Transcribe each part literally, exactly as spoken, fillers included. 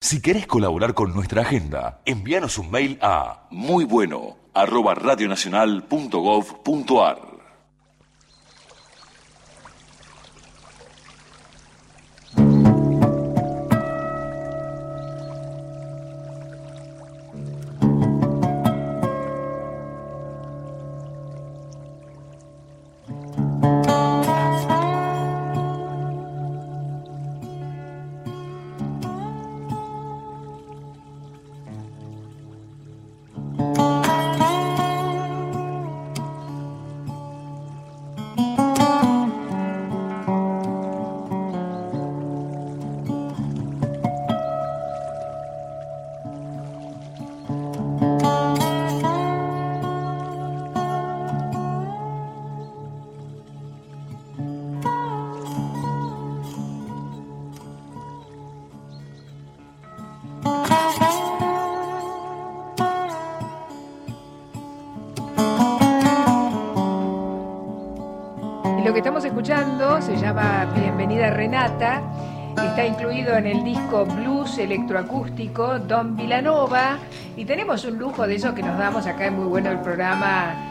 Si querés colaborar con nuestra agenda, envíanos un mail a muybueno arroba radionacional punto gov punto ar. Lo que estamos escuchando se llama Bienvenida Renata, está incluido en el disco blues electroacústico Don Villanova, y tenemos un lujo de eso que nos damos acá, es muy bueno el programa,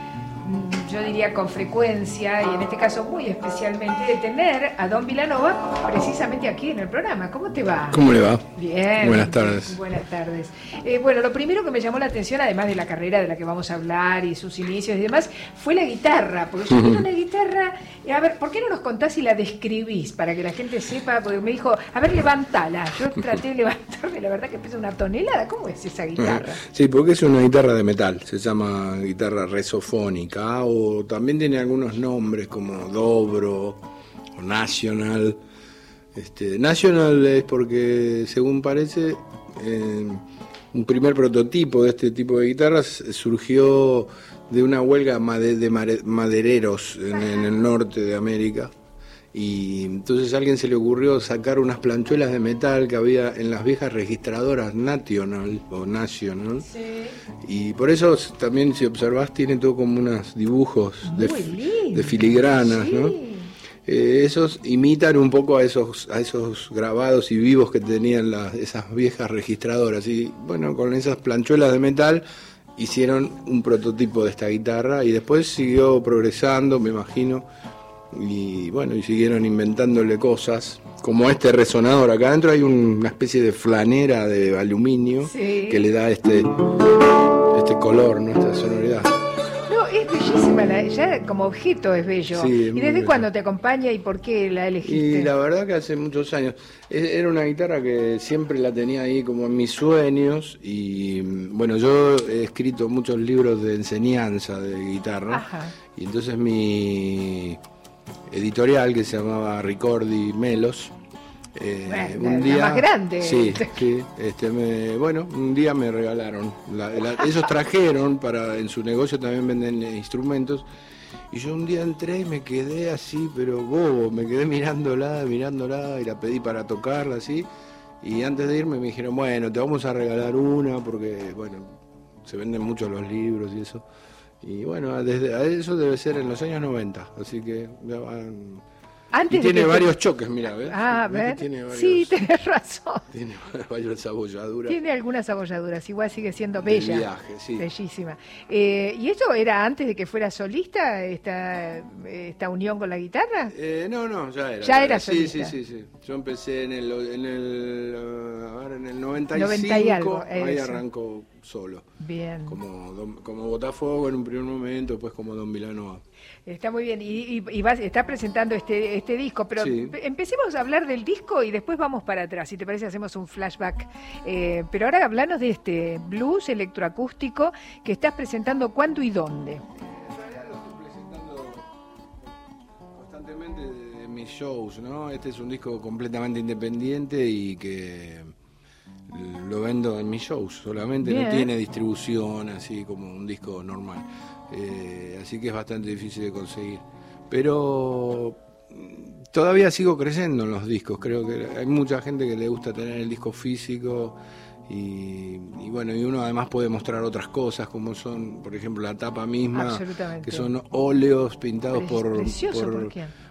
yo diría con frecuencia, y en este caso muy especialmente, de tener a Don Villanova precisamente aquí en el programa. ¿Cómo te va? ¿Cómo le va? Bien. Buenas tardes. Buenas tardes. Eh, bueno, lo primero que me llamó la atención, además de la carrera de la que vamos a hablar y sus inicios y demás, fue la guitarra, porque yo tengo una guitarra, eh, a ver, ¿por qué no nos contás y la describís para que la gente sepa? Porque me dijo, a ver, levantala. Yo traté de levantarme, la verdad que pesa una tonelada. ¿Cómo es esa guitarra? Sí, porque es una guitarra de metal, se llama guitarra resofónica, o también tiene algunos nombres como Dobro o National. Este, National es porque, según parece, eh, un primer prototipo de este tipo de guitarras surgió de una huelga de madereros en, en el norte de América, y entonces a alguien se le ocurrió sacar unas planchuelas de metal que había en las viejas registradoras National o National, sí. Y por eso también, si observás, tiene todo como unos dibujos de, de filigranas, sí. ¿No? Eh, esos imitan un poco a esos a esos grabados y vivos que tenían las, esas viejas registradoras, y bueno, con esas planchuelas de metal hicieron un prototipo de esta guitarra, y después siguió progresando, me imagino, y bueno, y siguieron inventándole cosas, como este resonador. Acá adentro hay una especie de flanera de aluminio, sí, que le da este, este color, ¿no? Esta sonoridad. No, es bellísima, la, ya como objeto es bello. Sí, ¿y desde cuándo te acompaña y por qué la elegiste? Y la verdad que hace muchos años. Era una guitarra que siempre la tenía ahí como en mis sueños, y bueno, yo he escrito muchos libros de enseñanza de guitarra. Ajá. Y entonces mi editorial, que se llamaba Ricordi Melos, eh, bueno, un día la más grande. Sí, sí, este, me, bueno, un día me regalaron. La, la, ellos trajeron para, en su negocio también venden instrumentos, y yo un día entré y me quedé así, pero bobo, me quedé mirándola, mirándola, y la pedí para tocarla así, y antes de irme me dijeron, bueno, te vamos a regalar una, porque bueno, se venden mucho los libros y eso. Y bueno, desde eso debe ser en los años noventa, así que ya van. Antes y tiene varios te... choques, mira, ¿ves? Ah, ¿ves? Tiene varios... Sí, tenés razón. Tiene varias abolladuras. Tiene algunas abolladuras, igual sigue siendo bella. El viaje, sí. Bellísima. Eh, ¿Y eso era antes de que fuera solista, esta, esta unión con la guitarra? Eh, no, no, ya era. Ya era solista. Sí, sí, sí, sí. Yo empecé en el, en el, a ver, en el noventa y cinco, noventa y algo, ahí arrancó solo. Bien. Como, como Botafogo en un primer momento, después como Don Villanova. Está muy bien, y, y, y vas, estás presentando este, este disco, pero sí, empecemos a hablar del disco y después vamos para atrás, si te parece hacemos un flashback. Eh, pero ahora hablanos de este blues electroacústico que estás presentando, ¿cuándo y dónde? En realidad lo estoy presentando constantemente en mis shows, ¿no? Este es un disco completamente independiente y que lo vendo en mis shows solamente, bien. No tiene distribución así como un disco normal. Eh, así que es bastante difícil de conseguir, pero todavía sigo creciendo en los discos. Creo que hay mucha gente que le gusta tener el disco físico, y, y bueno, y uno además puede mostrar otras cosas, como son, por ejemplo, la tapa misma, que son óleos pintados por, precioso, por, ¿por quién?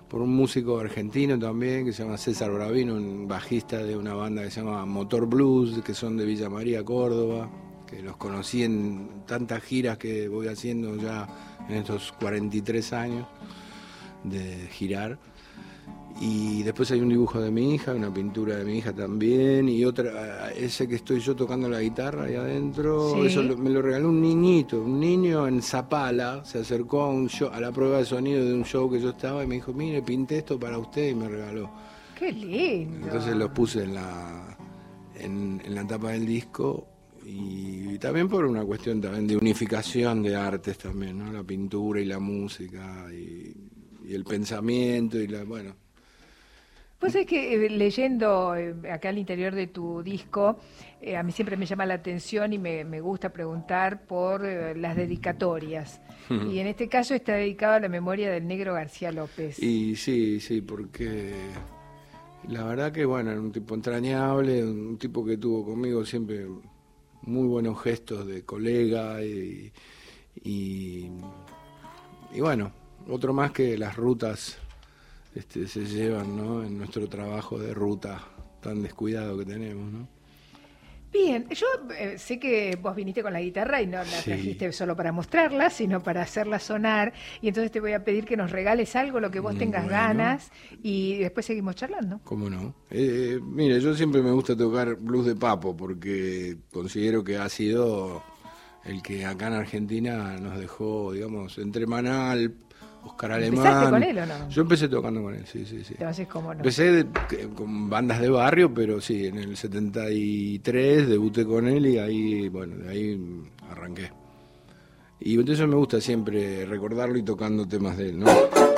por un músico argentino también que se llama César Bravino, un bajista de una banda que se llama Motor Blues, que son de Villa María, Córdoba, que los conocí en tantas giras que voy haciendo ya en estos cuarenta y tres años de girar. Y después hay un dibujo de mi hija, una pintura de mi hija también, y otra, ese que estoy yo tocando la guitarra ahí adentro, sí. Eso lo, me lo regaló un niñito, un niño en Zapala, se acercó a un show, a la prueba de sonido de un show que yo estaba y me dijo, mire, pinté esto para usted, y me regaló. ¡Qué lindo! Entonces los puse en la, en, en la tapa del disco, y, y también por una cuestión también de unificación de artes también, ¿no? La pintura y la música, y, y el pensamiento, y la, bueno... Pues es que eh, leyendo eh, acá al interior de tu disco, eh, a mí siempre me llama la atención y me, me gusta preguntar por eh, las dedicatorias. Uh-huh. Y en este caso está dedicado a la memoria del Negro García López. Y sí, sí, porque la verdad que bueno, era un tipo entrañable, un tipo que tuvo conmigo siempre muy buenos gestos de colega y, y, y bueno, otro más que las rutas... Este, se llevan, ¿no? En nuestro trabajo de ruta tan descuidado que tenemos, ¿no? Bien, yo eh, sé que vos viniste con la guitarra y no la sí. trajiste solo para mostrarla, sino para hacerla sonar, y entonces te voy a pedir que nos regales algo, lo que vos tengas bueno. ganas, y después seguimos charlando. ¿Cómo no? Eh, mire, yo siempre me gusta tocar blues de Papo, porque considero que ha sido el que acá en Argentina nos dejó, digamos, entre Manal, Oscar Alemán. ¿Empezaste con él o no? Yo empecé tocando con él, sí, sí, sí. Entonces, ¿cómo no? Empecé de, que, con bandas de barrio, pero sí, en el setenta y tres debuté con él y ahí, bueno, de ahí arranqué. Y entonces me gusta siempre recordarlo y tocando temas de él, ¿no?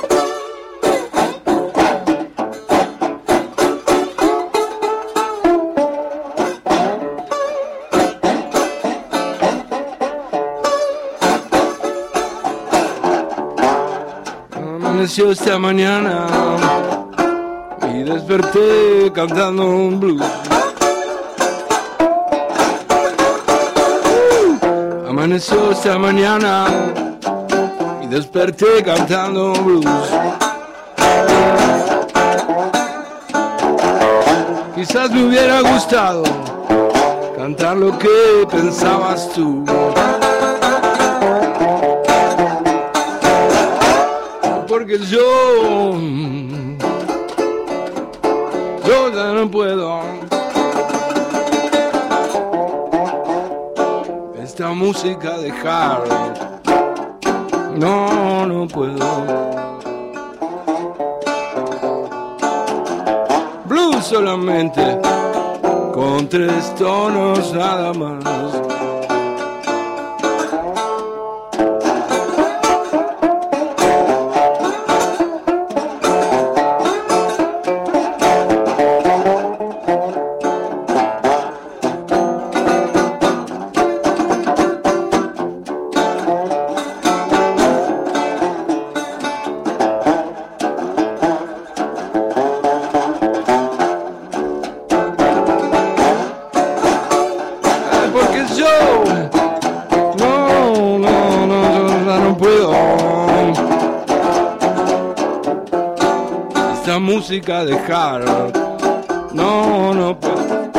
Amaneció esta mañana y desperté cantando un blues. Uh, amaneció esta mañana y desperté cantando un blues. Quizás me hubiera gustado cantar lo que pensabas tú. Porque yo, yo ya no puedo. Esta música dejar, no, no puedo. Blues solamente, con tres tonos nada más. Música dejar, no, no puedo.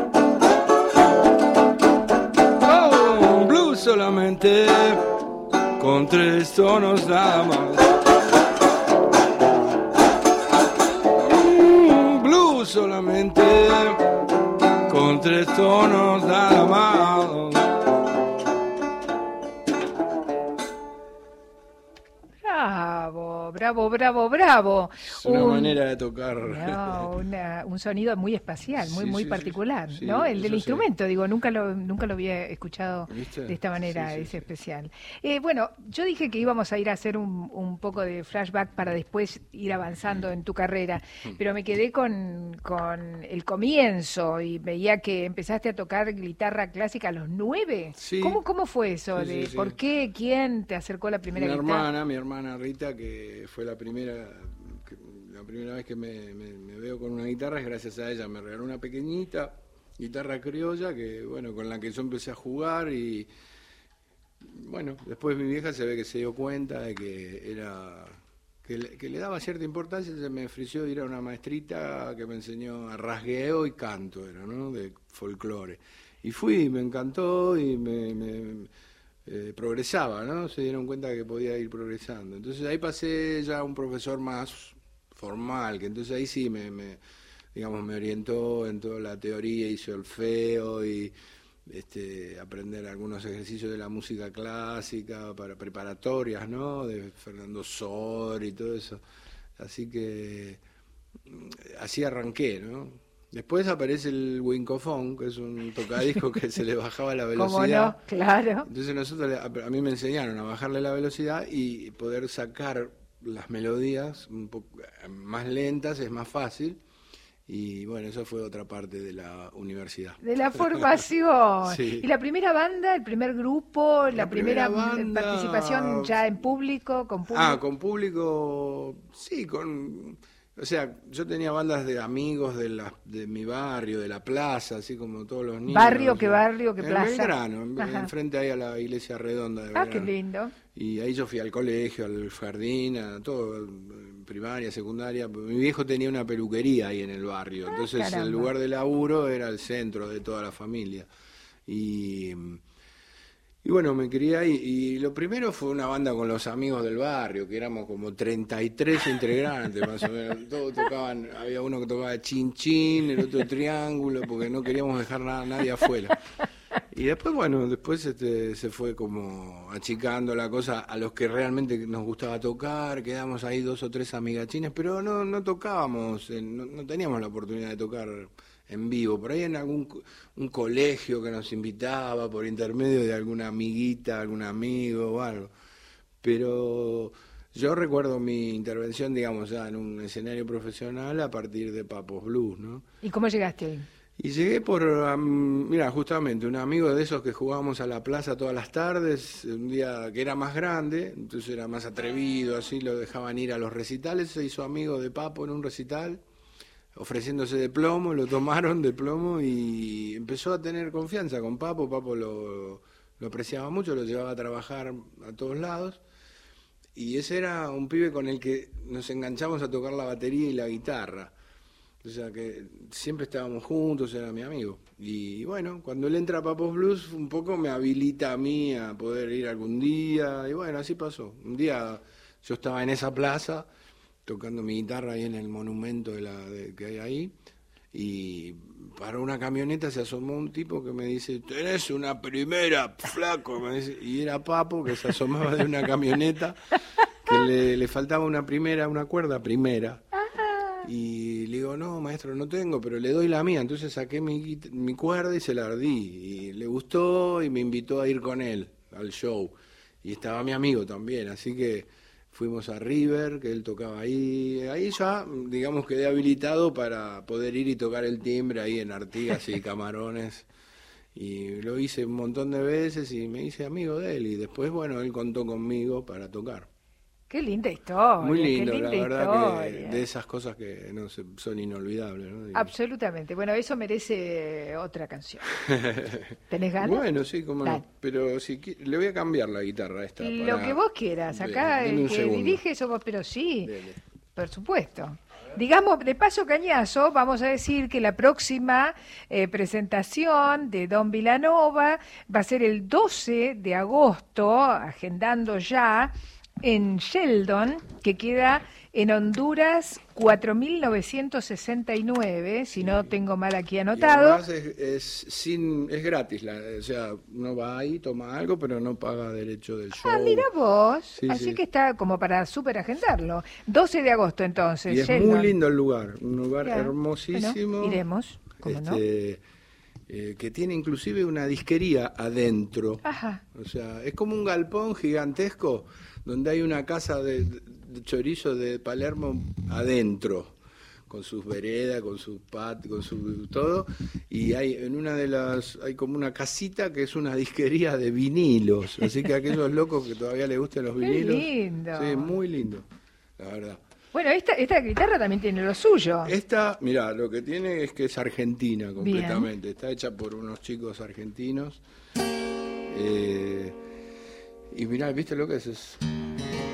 Oh, blues solamente, con tres tonos nada más. Mm, blues solamente, con tres tonos nada más. Bravo, bravo, bravo. Es una un, manera de tocar. No, una, un sonido muy especial, muy, sí, muy sí, particular, sí, ¿no? sí, El del instrumento, sí. digo, nunca lo, nunca lo había escuchado ¿Viste? de esta manera, sí, sí, es sí. especial. Eh, bueno, yo dije que íbamos a ir a hacer un, un poco de flashback para después ir avanzando en tu carrera, pero me quedé con, con el comienzo y veía que empezaste a tocar guitarra clásica a los nueve. Sí. ¿Cómo, cómo fue eso? Sí, de sí, sí. ¿Por qué? ¿Quién te acercó la primera mi guitarra? Mi hermana, mi hermana Rita, que fue la primera, que, la primera vez que me, me, me veo con una guitarra, es gracias a ella. Me regaló una pequeñita guitarra criolla que, bueno, con la que yo empecé a jugar y, bueno, después mi vieja se ve que se dio cuenta de que era, que le, que le daba cierta importancia, se me ofreció ir a una maestrita que me enseñó a rasgueo y canto, era, ¿no? De folclore. Y fui, me encantó y me, me eh, progresaba, ¿no? Se dieron cuenta que podía ir progresando. Entonces ahí pasé ya a un profesor más formal, que entonces ahí sí me, me digamos, me orientó en toda la teoría, hizo el feo y este, aprender algunos ejercicios de la música clásica para preparatorias, ¿no? De Fernando Sor y todo eso. Así que así arranqué, ¿no? Después aparece el wincofón, que es un tocadisco que se le bajaba la velocidad. ¿Cómo no? Claro. Entonces nosotros, a mí me enseñaron a bajarle la velocidad y poder sacar las melodías un poco más lentas, es más fácil. Y bueno, eso fue otra parte de la universidad. De la formación. Sí. ¿Y la primera banda, el primer grupo, la, la primera, primera banda... participación ya en público, con público? Ah, con público, sí, con... O sea, yo tenía bandas de amigos de la, de mi barrio, de la plaza, así como todos los niños. ¿Barrio? ¿Qué barrio? ¿Qué plaza? En Belgrano, en, enfrente ahí a la iglesia redonda de Belgrano. Ah, qué lindo. Y ahí yo fui al colegio, al jardín, a todo, primaria, secundaria. Mi viejo tenía una peluquería ahí en el barrio, entonces ah, el lugar de laburo era el centro de toda la familia. Y... Y bueno, me crié ahí, y lo primero fue una banda con los amigos del barrio, que éramos como treinta y tres integrantes, más o menos. Todos tocaban, había uno que tocaba chin chin, el otro triángulo, porque no queríamos dejar nada, nadie afuera. Y después, bueno, después este, se fue como achicando la cosa a los que realmente nos gustaba tocar, quedamos ahí dos o tres amigachines, pero no, no tocábamos, no, no teníamos la oportunidad de tocar en vivo, por ahí en algún un colegio que nos invitaba por intermedio de alguna amiguita, algún amigo o algo. Pero yo recuerdo mi intervención, digamos, ya en un escenario profesional a partir de Papos Blues, ¿no? ¿Y cómo llegaste ahí? Y llegué por, um, mira, justamente, un amigo de esos que jugábamos a la plaza todas las tardes, un día que era más grande, entonces era más atrevido, así lo dejaban ir a los recitales, se hizo amigo de Papo en un recital, ofreciéndose de plomo, lo tomaron de plomo y empezó a tener confianza con Papo. Papo lo, lo apreciaba mucho, lo llevaba a trabajar a todos lados, y ese era un pibe con el que nos enganchamos a tocar la batería y la guitarra, o sea que siempre estábamos juntos, era mi amigo. Y bueno, cuando él entra a Papos Blues, un poco me habilita a mí a poder ir algún día, y bueno, así pasó. Un día yo estaba en esa plaza, tocando mi guitarra ahí en el monumento de la de, que hay ahí, y para una camioneta se asomó un tipo que me dice, tenés una primera, flaco, me dice, y era Papo, que se asomaba de una camioneta, que le, le faltaba una primera, una cuerda primera, y le digo, no, maestro, no tengo, pero le doy la mía. Entonces saqué mi, mi cuerda y se la ardí, y le gustó y me invitó a ir con él al show, y estaba mi amigo también, así que fuimos a River, que él tocaba ahí, ahí ya, digamos, quedé habilitado para poder ir y tocar el timbre ahí en Artigas y Camarones, y lo hice un montón de veces y me hice amigo de él, y después, bueno, él contó conmigo para tocar. Qué linda historia. Muy lindo, qué linda la verdad, historia. que de esas cosas que no se, son inolvidables, ¿no? Digo. Absolutamente. Bueno, eso merece otra canción. ¿Tenés ganas? Bueno, sí, cómo no. Pero si le voy a cambiar la guitarra esta. Lo para... que vos quieras. Acá de, el que segundo. dirige somos, pero sí, Dele. Por supuesto. Digamos, de paso cañazo, vamos a decir que la próxima eh, presentación de Don Vilanova va a ser el doce de agosto, agendando ya, en Sheldon, que queda en Honduras cuatro mil novecientos sesenta y nueve, si sí. no tengo mal aquí anotado. Y además es, es, sin, es gratis, la, o sea, uno va ahí, toma algo, pero no paga derecho del show. Ah, mira vos, sí, así sí. que está como para súper agendarlo. doce de agosto entonces, y es Sheldon. Muy lindo el lugar, un lugar ya. hermosísimo. Bueno, iremos, ¿cómo este, no? Eh, que tiene inclusive una disquería adentro. Ajá. O sea, es como un galpón gigantesco donde hay una casa de, de chorizo de Palermo adentro, con sus veredas, con su patio, con su todo, y hay en una de las hay como una casita que es una disquería de vinilos, así que a aquellos locos que todavía les gustan los vinilos. Qué lindo. Sí, muy lindo, la verdad. Bueno, esta, esta guitarra también tiene lo suyo. Esta, mirá, lo que tiene es que es argentina completamente. Bien. Está hecha por unos chicos argentinos. Eh, y mirá, ¿viste lo que es? Es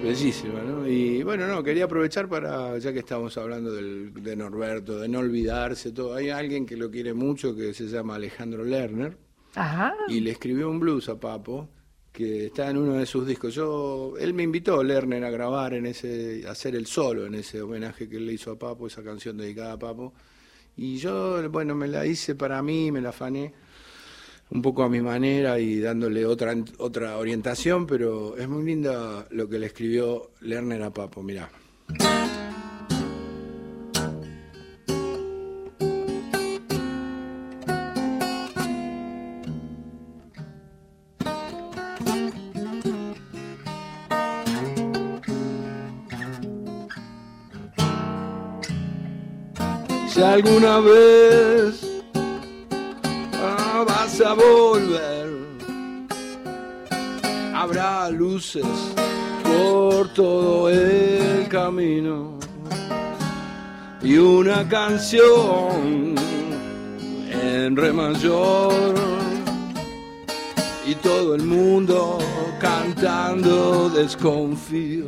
bellísima, ¿no? Y bueno, no, quería aprovechar para, ya que estamos hablando del, de Norberto, de no olvidarse, todo. Hay alguien que lo quiere mucho que se llama Alejandro Lerner. Ajá. Y le escribió un blues a Papo, que está en uno de sus discos. Yo, él me invitó, Lerner, a grabar en ese, a hacer el solo en ese homenaje que él le hizo a Papo, esa canción dedicada a Papo. Y yo, bueno, me la hice para mí, me la afané un poco a mi manera y dándole otra otra orientación, pero es muy linda lo que le escribió Lerner a Papo, mirá. Si alguna vez vas a volver, habrá luces por todo el camino y una canción en re mayor y todo el mundo cantando desconfío.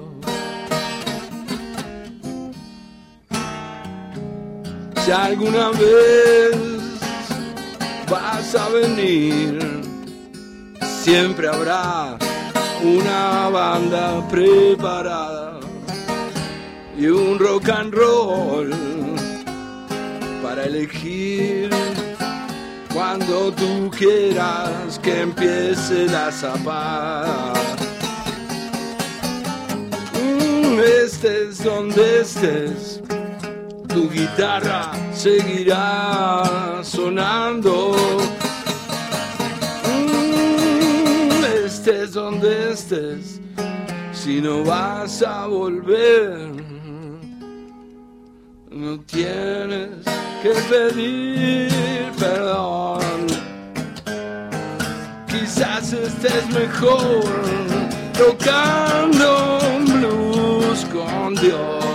Si alguna vez vas a venir, siempre habrá una banda preparada y un rock and roll para elegir cuando tú quieras que empiece la zapada. Mm, estés donde estés, tu guitarra seguirá sonando. Mm, estés donde estés, si no vas a volver, no tienes que pedir perdón. Quizás estés mejor tocando un blues con Dios.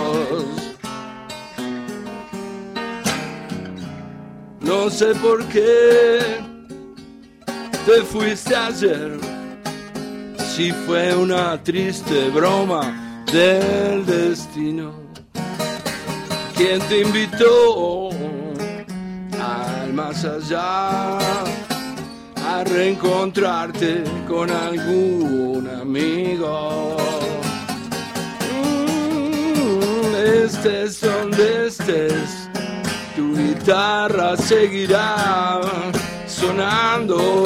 No sé por qué te fuiste ayer, si fue una triste broma del destino. ¿Quién te invitó al más allá a reencontrarte con algún amigo? Mm, estés donde estés, tu guitarra seguirá sonando.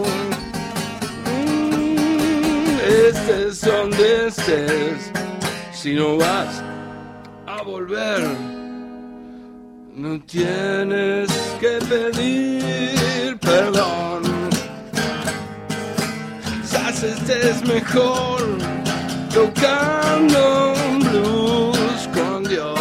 Mm, estés donde estés, si no vas a volver, no tienes que pedir perdón. Quizás estés mejor tocando un blues con Dios.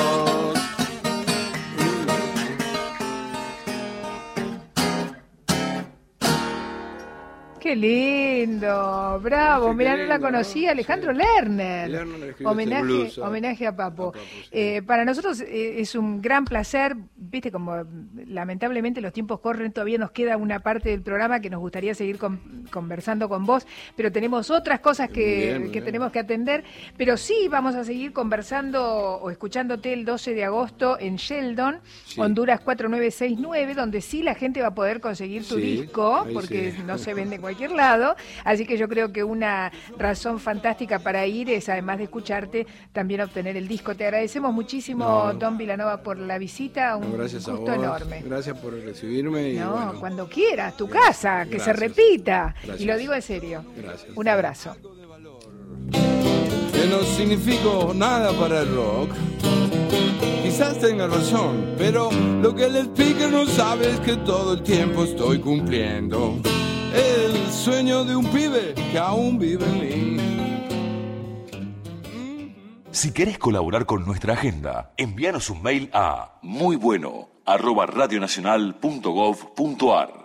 ¡Qué lindo! ¡Bravo! Sí, Mirá, no lindo, la conocía, ¿no? Alejandro Sí. Lerner. Lerner escribió Homenaje, este blues, ¿no? homenaje a Papo. A Papo, sí. Eh, para nosotros eh, es un gran placer, viste, como lamentablemente los tiempos corren, todavía nos queda una parte del programa que nos gustaría seguir con, conversando con vos, pero tenemos otras cosas que, Bien, que bien. tenemos que atender, pero sí vamos a seguir conversando o escuchándote el doce de agosto en Sheldon, Sí. Honduras cuatro nueve seis nueve, donde sí la gente va a poder conseguir tu Sí, disco, ahí porque sí. no se vende en cualquier lado, así que yo creo que una razón fantástica para ir es, además de escucharte, también obtener el disco. Te agradecemos muchísimo, No. Don Vilanova, por la visita, un No, gracias a gusto vos, enorme. gracias por recibirme. Y No, bueno, cuando quieras, tu gracias, casa, que se gracias. repita. Gracias. Y lo digo en serio. Gracias. Un abrazo. Que no significo nada para el rock. Quizás tenga razón, pero lo que el speaker no sabe es que todo el tiempo estoy cumpliendo el sueño de un pibe que aún vive en mí. Si querés colaborar con nuestra agenda, envíanos un mail a muy bueno arroba radionacional punto gov punto ar.